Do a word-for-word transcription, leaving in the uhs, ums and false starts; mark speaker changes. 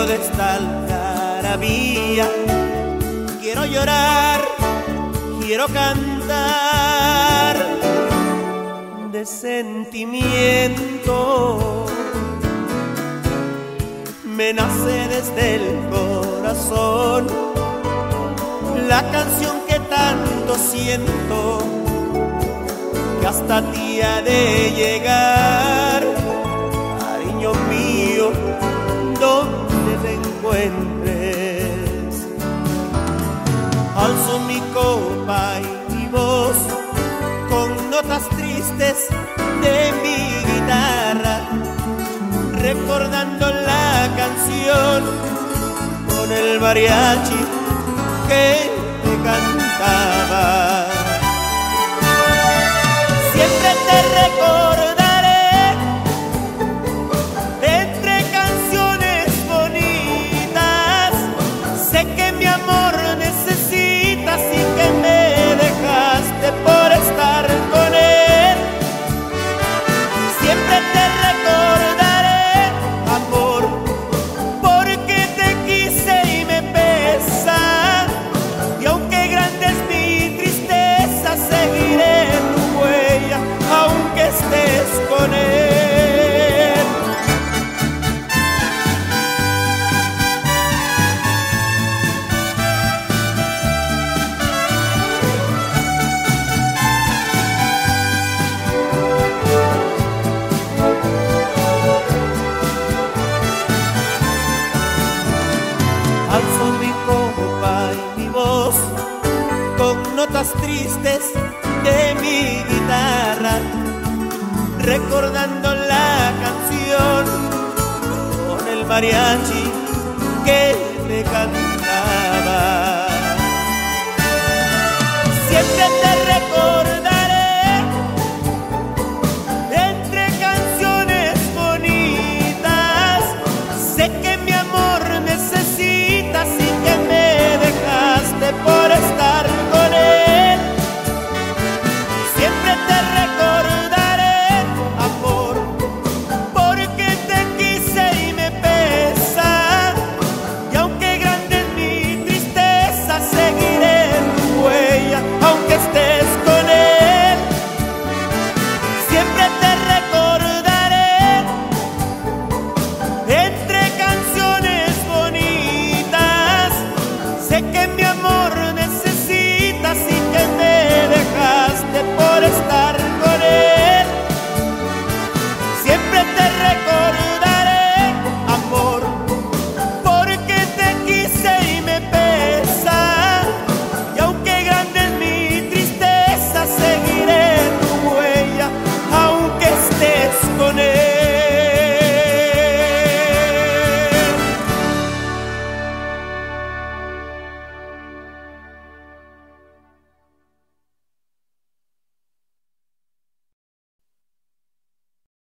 Speaker 1: medio de esta algarabía quiero llorar, quiero cantar de sentimiento. Me nace desde el corazón la canción que tanto siento, que hasta ti ha de llegar, cariño mío, donde te encuentres. Alzo mi copa y mi voz con notas tristes de mi guitarra, recordando la canción con el mariachi que te cantaba. Siempre te recordaré de entre canciones bonitas. Sé que mi amor necesitas y que me dejaste por estar con él. Siempre te recordaré, amor, porque te quise y me pesa. Y aunque grande es mi tristeza, seguiré tu huella, aunque estés con él. Alzo mi copa y mi voz con notas tristes de mi guitarra, recordando la canción con el mariachi que te cantaba. Siempre te